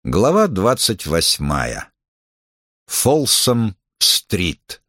Глава 28. Фолсом-стрит.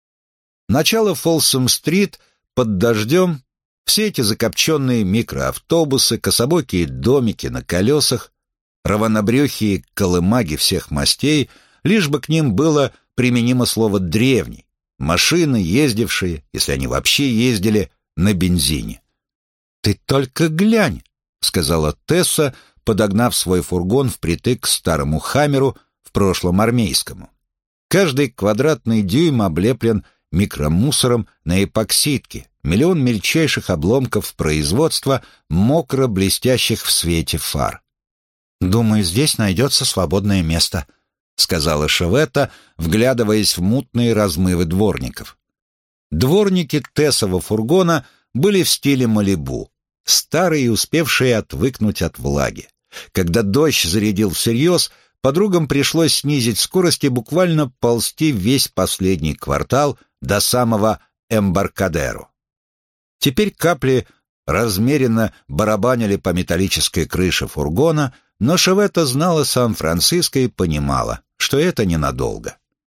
Начало Фолсом-стрит под дождем, все эти закопченные микроавтобусы, кособокие домики на колесах, равнобрюхие колымаги всех мастей, лишь бы к ним было применимо слово «древний», машины, ездившие, если они вообще ездили, на бензине. «Ты только глянь», — сказала Тесса, подогнав свой фургон впритык к старому «Хаммеру», в прошлом армейскому. Каждый квадратный дюйм облеплен микромусором на эпоксидке, миллион мельчайших обломков производства, мокро блестящих в свете фар. «Думаю, здесь найдется свободное место», — сказала Шеветта, вглядываясь в мутные размывы дворников. Дворники Тессова фургона были в стиле Малибу, старые и успевшие отвыкнуть от влаги. Когда дождь зарядил всерьез, подругам пришлось снизить скорость и буквально ползти весь последний квартал до самого Эмбаркадеро. Теперь капли размеренно барабанили по металлической крыше фургона, но Шеветта знала Сан-Франциско и понимала, что это ненадолго.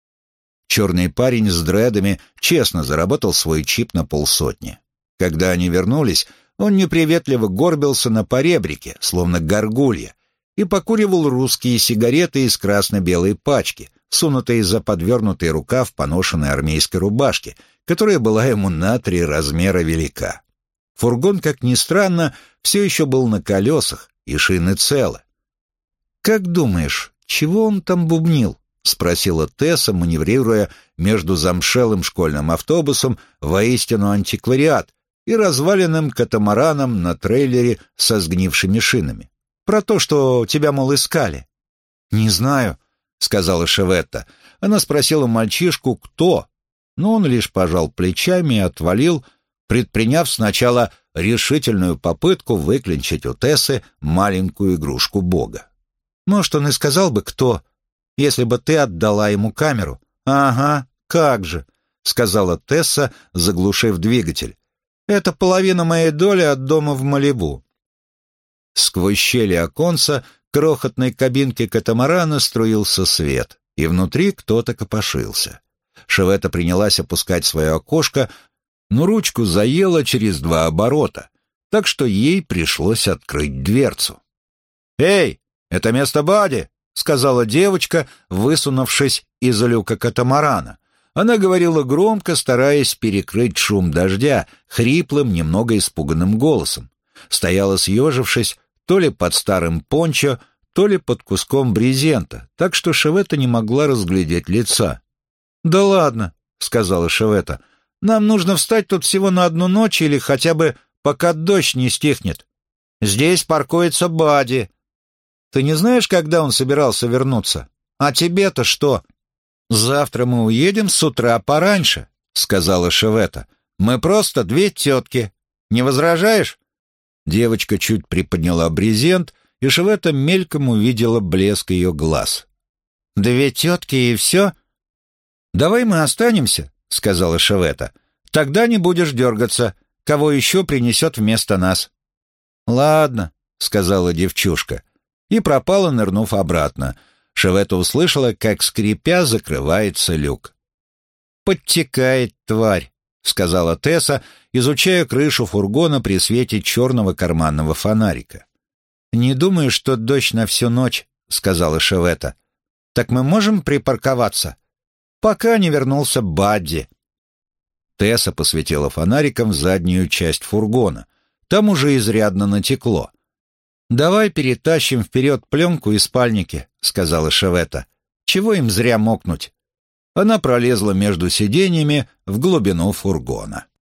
Черный парень с дредами честно заработал свой чип на 500. Когда они вернулись, он неприветливо горбился на поребрике, словно горгулья, и покуривал русские сигареты из красно-белой пачки, сунутые за подвернутый рукав поношенной армейской рубашки, которая была ему на 3 размера велика. Фургон, как ни странно, все еще был на колесах, и шины целы. «Как думаешь, чего он там бубнил?» — спросила Тесса, маневрируя между замшелым школьным автобусом, воистину антиквариат, и разваленным катамараном на трейлере со сгнившими шинами. «Про то, что тебя, мол, искали». «Не знаю», — сказала Шеветта. Она спросила мальчишку, кто, но он лишь пожал плечами и отвалил, предприняв сначала решительную попытку выклинчить у Тессы маленькую игрушку Бога. «Может, он и сказал бы, кто, если бы ты отдала ему камеру». «Ага, как же», — сказала Тесса, заглушив двигатель. «Это половина моей доли от дома в Малибу». Сквозь щели оконца крохотной кабинки катамарана струился свет, и внутри кто-то копошился. Шеветта принялась опускать свое окошко, но ручку заела через 2 оборота, так что ей пришлось открыть дверцу. «Эй, это место Бадди!» — сказала девочка, высунувшись из люка катамарана. Она говорила громко, стараясь перекрыть шум дождя, хриплым, немного испуганным голосом. Стояла съежившись, то ли под старым пончо, то ли под куском брезента, так что Шеветта не могла разглядеть лица. «Да ладно», — сказала Шеветта, — «нам нужно встать тут всего на 1 ночь или хотя бы пока дождь не стихнет. Здесь паркуется Бадди. Ты не знаешь, когда он собирался вернуться? А тебе-то что?» «Завтра мы уедем с утра пораньше», — сказала Шеветта. «Мы просто 2 тетки. Не возражаешь?» Девочка чуть приподняла брезент, и Шеветта мельком увидела блеск ее глаз. 2 тетки и все? «Давай мы останемся», — сказала Шеветта. «Тогда не будешь дергаться. Кого еще принесет вместо нас?» «Ладно», — сказала девчушка, и пропала, нырнув обратно. Шеветта услышала, как, скрипя, закрывается люк. «Подтекает, тварь», — сказала Тесса, изучая крышу фургона при свете черного карманного фонарика. «Не думаю, что дождь на всю ночь», — сказала Шеветта. «Так мы можем припарковаться?» «Пока не вернулся Бадди». Тесса посветила фонариком в заднюю часть фургона. Там уже изрядно натекло. «Давай перетащим вперед пленку и спальники», — сказала Шеветта. «Чего им зря мокнуть?» Она пролезла между сиденьями в глубину фургона.